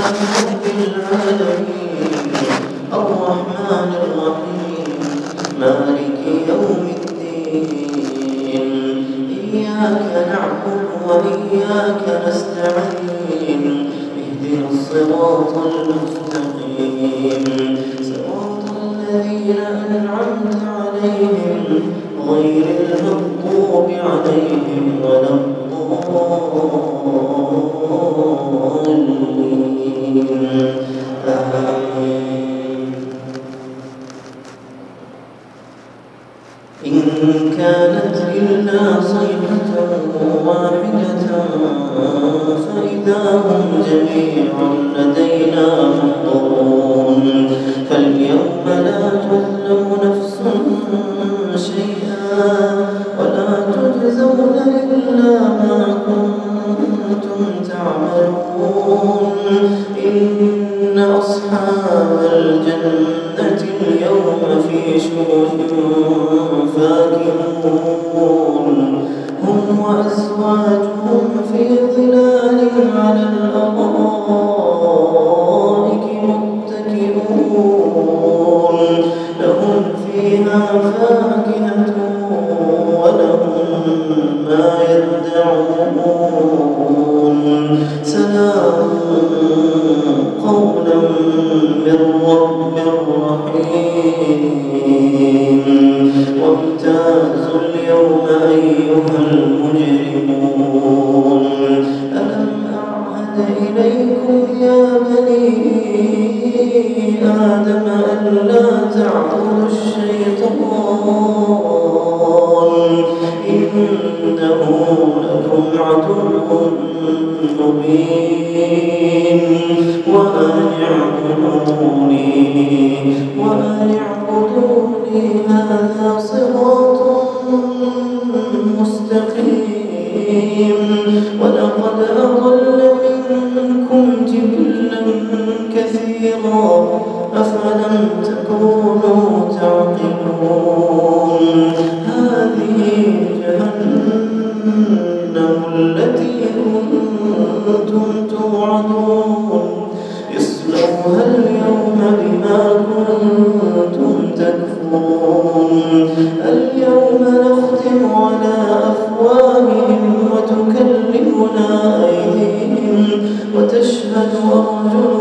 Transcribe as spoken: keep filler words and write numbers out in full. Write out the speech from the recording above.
رب العالمين الرحمن الرحيم مالك يوم الدين إياك نعبد وإياك نستعين اهدنا الصراط المستقيم صراط الذين أنعمت عليهم غير المغضوب عليهم ولا الضالين آمين. إن كانت إلا صيحة واحدة فإذا هم جميع لدينا محضرون فاليوم لا تظلم نفس شيئا ولا تجزون إلا ما كنتم تعملون إن أصحاب الجنة اليوم في شغل فاكهون هم وأزواجهم في ظلال على الأرائك متكئون لهم فيها فاكهة ولهم ما يدعون سلام قولا من رب رحيم وامتازوا اليوم أيها المجرمون ألم أعهد إليكم يا بني آدم ألا تعبدوا الشيطان إنه لكم عدو مبين وأن اعبدوني وأن اعبدوني هذا صراط مستقيم ولقد أضل منكم جبلا كثيرا أفلم تكونوا تعقلون هذه جهنم التي كنتم توعدون اصلوها اليوم بما كنتم تكفرون اليوم نختم على أفواههم وتكلمنا أيديهم وتشهد أرجلهم